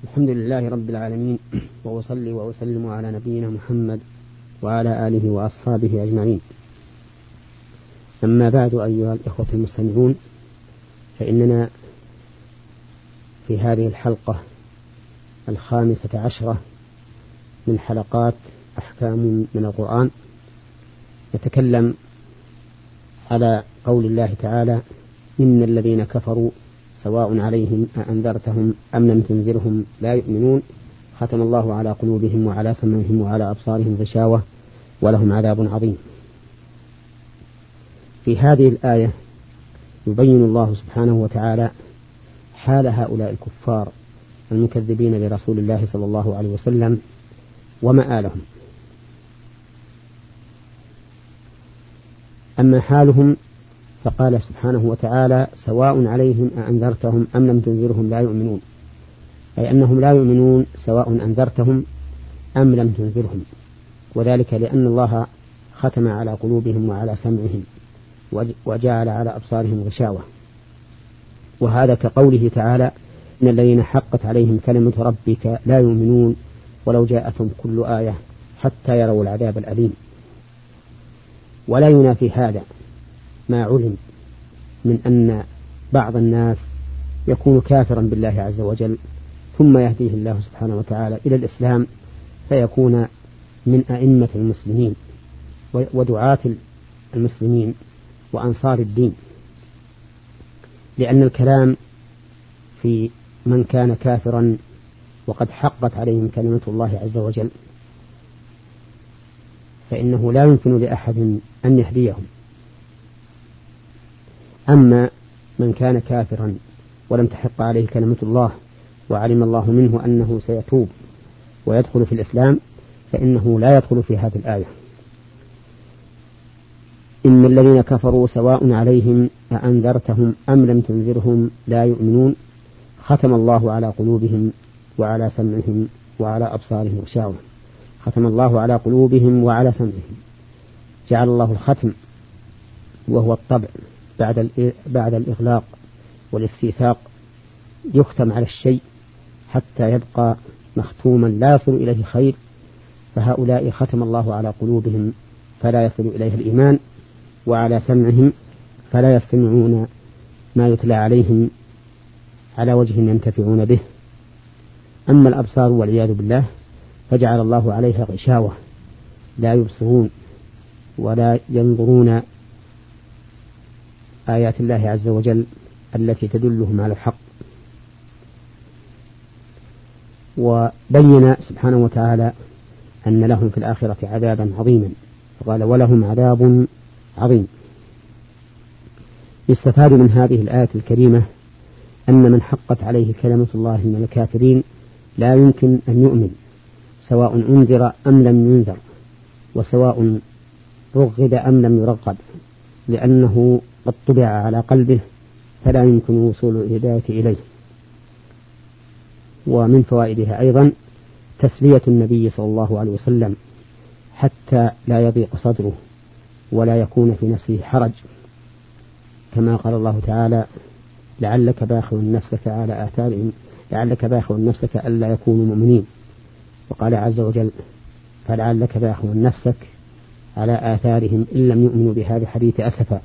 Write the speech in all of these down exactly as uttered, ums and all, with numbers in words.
الحمد لله رب العالمين، وأصلي وأسلم على نبينا محمد وعلى آله وأصحابه أجمعين. أما بعد، أيها الإخوة المستمعون، فإننا في هذه الحلقة الخامسة عشرة من حلقات أحكام من القرآن نتكلم على قول الله تعالى: إن الذين كفروا سواء عليهم أأنذرتهم أم لم تنذرهم لا يؤمنون، ختم الله على قلوبهم وعلى سمعهم وعلى أبصارهم غشاوة ولهم عذاب عظيم. في هذه الآية يبين الله سبحانه وتعالى حال هؤلاء الكفار المكذبين لرسول الله صلى الله عليه وسلم ومآلهم. أما حالهم فقال سبحانه وتعالى: سواء عليهم أأنذرتهم أم لم تنذرهم لا يؤمنون، أي أنهم لا يؤمنون سواء أنذرتهم أم لم تنذرهم، وذلك لأن الله ختم على قلوبهم وعلى سمعهم وجعل على أبصارهم غشاوة. وهذا كقوله تعالى: إن الذين حقت عليهم كلمة ربك لا يؤمنون ولو جاءتهم كل آية حتى يروا العذاب الأليم. ولا ينافي هذا ما علم من أن بعض الناس يكون كافرا بالله عز وجل ثم يهديه الله سبحانه وتعالى إلى الإسلام فيكون من أئمة المسلمين ودعاة المسلمين وأنصار الدين، لأن الكلام في من كان كافرا وقد حقت عليهم كلمة الله عز وجل فإنه لا يمكن لأحد أن يهديهم. أما من كان كافرا ولم تحق عليه كلمة الله وعلم الله منه أنه سيتوب ويدخل في الإسلام فإنه لا يدخل في هذه الآية. إن الذين كفروا سواء عليهم أأنذرتهم أم لم تنذرهم لا يؤمنون، ختم الله على قلوبهم وعلى سمعهم وعلى أبصارهم غشاوة. ختم الله على قلوبهم وعلى سمعهم، جعل الله الختم وهو الطبع بعد بعد الإغلاق والاستيثاق، يختم على الشيء حتى يبقى مختوما لا يصل إليه خير، فهؤلاء ختم الله على قلوبهم فلا يصل إليه الإيمان، وعلى سمعهم فلا يستمعون ما يتلى عليهم على وجه ينتفعون به. أما الأبصار والعياذ بالله فجعل الله عليها غشاوة، لا يبصرون ولا ينظرون آيات الله عز وجل التي تدلهم على الحق. وبين سبحانه وتعالى أن لهم في الآخرة عذابا عظيما، فقال: ولهم عذاب عظيم. يستفاد من هذه الآية الكريمة أن من حقت عليه كلمة الله من الكافرين لا يمكن أن يؤمن سواء أنذر أم لم ينذر، وسواء رغب أم لم يرغب، لأنه قد طبع على قلبه فلا يمكن وصول الهداية إليه. ومن فوائدها أيضا تسلية النبي صلى الله عليه وسلم حتى لا يضيق صدره ولا يكون في نفسه حرج، كما قال الله تعالى: لعلك باخع نفسك على آثارهم لعلك باخع نفسك ألا يكونوا مؤمنين. وقال عز وجل: فلعلك باخع نفسك على آثارهم إن لم يؤمنوا بهذا الحديث أسفا.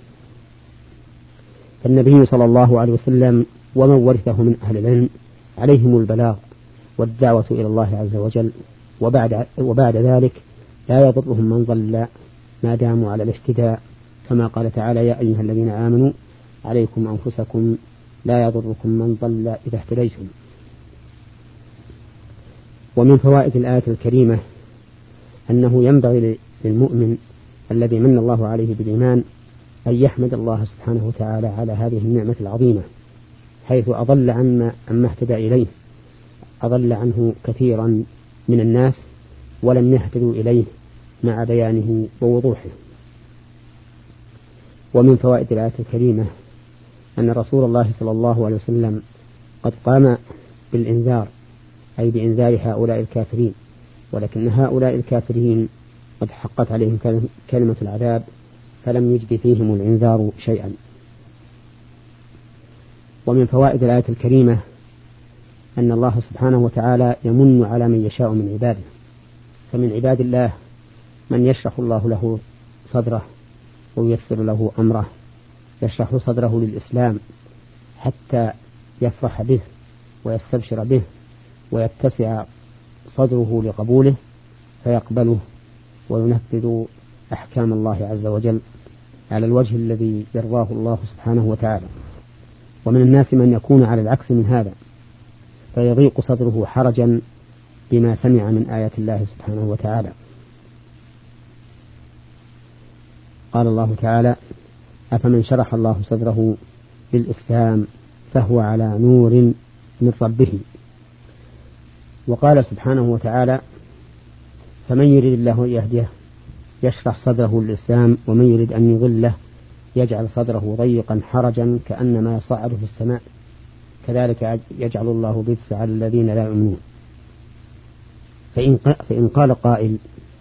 فالنبي صلى الله عليه وسلم ومن ورثه من أهل العلم عليهم البلاغ والدعوة إلى الله عز وجل، وبعد, وبعد ذلك لا يضرهم من ضل ما داموا على الاهتداء، كما قال تعالى: يا أيها الذين آمنوا عليكم أنفسكم لا يضركم من ضل إذا اهتديتم. ومن فوائد الآية الكريمة أنه ينبغي للمؤمن الذي من الله عليه بالإيمان أن يحمد الله سبحانه وتعالى على هذه النعمة العظيمة، حيث أضل عما أما اهتدى إليه أضل عنه كثيرا من الناس ولم يهتدوا إليه مع بيانه ووضوحه. ومن فوائد الآية الكريمة أن رسول الله صلى الله عليه وسلم قد قام بالإنذار، أي بإنذار هؤلاء الكافرين، ولكن هؤلاء الكافرين قد حقت عليهم كلمة العذاب فلم يجد فيهم الإنذار شيئا. ومن فوائد الآية الكريمة أن الله سبحانه وتعالى يمن على من يشاء من عباده، فمن عباد الله من يشرح الله له صدره وييسر له أمره، يشرح صدره للإسلام حتى يفرح به ويستبشر به ويتسع صدره لقبوله فيقبله وينفذ أحكام الله عز وجل على الوجه الذي يرضاه الله سبحانه وتعالى. ومن الناس من يكون على العكس من هذا فيضيق صدره حرجا بما سمع من آيات الله سبحانه وتعالى. قال الله تعالى: أفمن شرح الله صدره للإسلام فهو على نور من ربه. وقال سبحانه وتعالى: فمن يريد الله أن يهديه يشرح صدره للإسلام ومن يريد أن يضله يجعل صدره ضيقا حرجا كأنما يصعد في السماء كذلك يجعل الله الرجس على الذين لا يؤمنون. فإن, فإن قال قائل: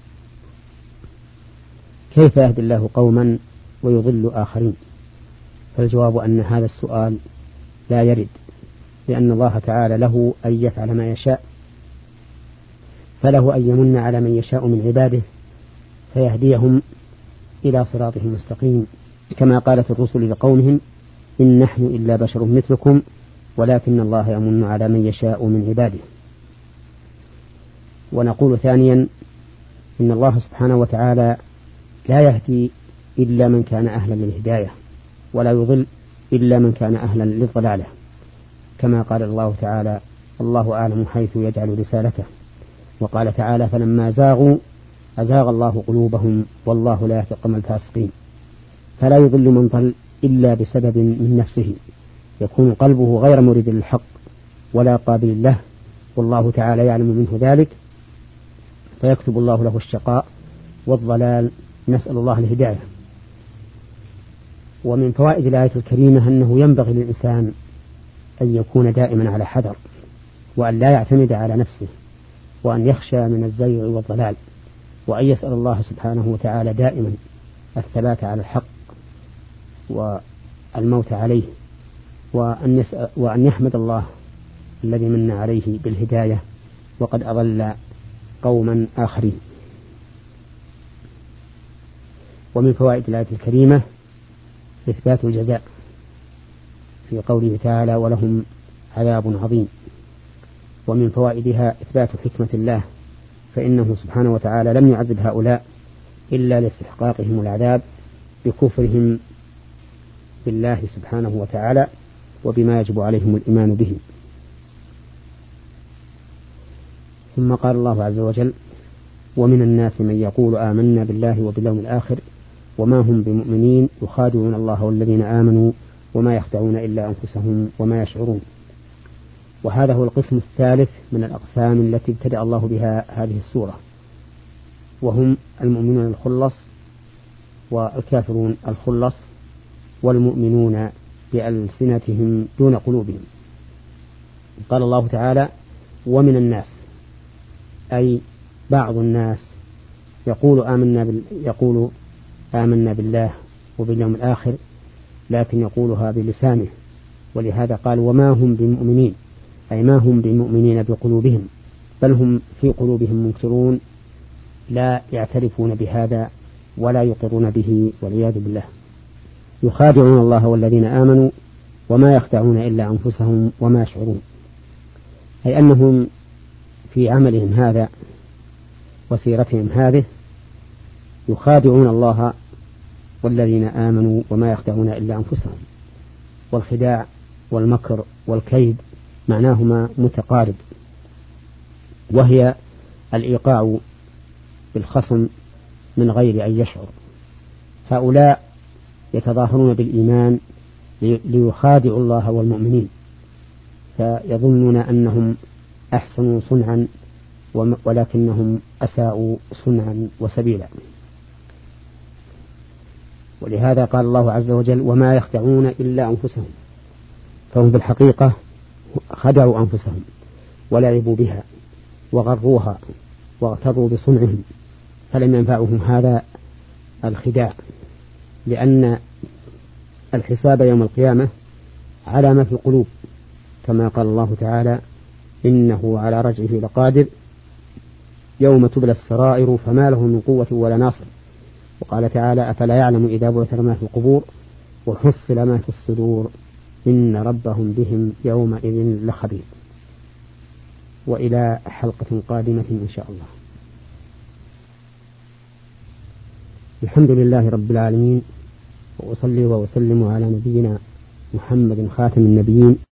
كيف يهدي الله قوما ويضل آخرين؟ فالجواب أن هذا السؤال لا يرد، لأن الله تعالى له أن يفعل ما يشاء، فله أن يمن على من يشاء من عباده فيهديهم إلى صراطه المستقيم، كما قالت الرسل لقومهم: إن نحن إلا بشر مثلكم ولكن الله يمن على من يشاء من عباده. ونقول ثانيا: إن الله سبحانه وتعالى لا يهدي إلا من كان أهلا للهداية ولا يضل إلا من كان أهلا للضلالة، كما قال الله تعالى: الله أعلم حيث يجعل رسالته. وقال تعالى: فلما زاغوا أزاغ الله قلوبهم والله لا يهدي القوم الفاسقين. فلا يضل من ضل إلا بسبب من نفسه، يكون قلبه غير مريد للحق ولا قابل له، والله تعالى يعلم منه ذلك فيكتب الله له الشقاء والضلال، نسأل الله الهداية. ومن فوائد الآية الكريمة أنه ينبغي للإنسان أن يكون دائما على حذر، وأن لا يعتمد على نفسه، وأن يخشى من الزيغ والضلال، وأن يسأل الله سبحانه وتعالى دائما الثبات على الحق والموت عليه، وأن, وأن يحمد الله الذي من عليه بالهداية وقد أضل قوما آخرين. ومن فوائد الآية الكريمة إثبات الجزاء في قوله تعالى: ولهم عذاب عظيم. ومن فوائدها إثبات حكمة الله، فإنه سبحانه وتعالى لم يعذب هؤلاء إلا لاستحقاقهم العذاب بكفرهم بالله سبحانه وتعالى وبما يجب عليهم الإيمان به. ثم قال الله عز وجل: ومن الناس من يقول آمنا بالله وباليوم الآخر وما هم بمؤمنين يخادعون الله والذين آمنوا وما يخدعون إلا أنفسهم وما يشعرون. وهذا هو القسم الثالث من الأقسام التي ابتدأ الله بها هذه السورة، وهم المؤمنون الخلص والكافرون الخلص، والمؤمنون بألسنتهم دون قلوبهم. قال الله تعالى: ومن الناس، أي بعض الناس يقول آمنا, بال... يقول آمنا بالله وباليوم الآخر، لكن يقولها بلسانه، ولهذا قال: وما هم بمؤمنين، أي ما هم بمؤمنين بقلوبهم، بل هم في قلوبهم منكرون لا يعترفون بهذا ولا يقرون به والعياذ بالله. يخادعون الله والذين آمنوا وما يخدعون إلا أنفسهم وما يشعرون، أي أنهم في عملهم هذا وسيرتهم هذه يخادعون الله والذين آمنوا وما يخدعون إلا أنفسهم. والخداع والمكر والكيد معناهما متقارب، وهي الإيقاع بالخصم من غير أن يشعر. هؤلاء يتظاهرون بالإيمان ليخادعوا الله والمؤمنين، فيظنون أنهم أحسنوا صنعا ولكنهم أساءوا صنعا وسبيلا. ولهذا قال الله عز وجل: وما يخدعون إلا أنفسهم، فهم بالحقيقة خدعوا أنفسهم ولعبوا بها وغروها واغتروا بصنعهم، فلم ينفعهم هذا الخداع، لأن الحساب يوم القيامة على ما في القلوب، كما قال الله تعالى: إنه على رجعه لقادر يوم تبلى السرائر فما له من قوة ولا ناصر. وقال تعالى أفلا يعلم إذا بعثر ما في القبور وحصل ما في الصدور إن ربهم بهم يومئذ لخبير. وإلى حلقة قادمة إن شاء الله. الحمد لله رب العالمين، وأصلي وأسلم على نبينا محمد خاتم النبيين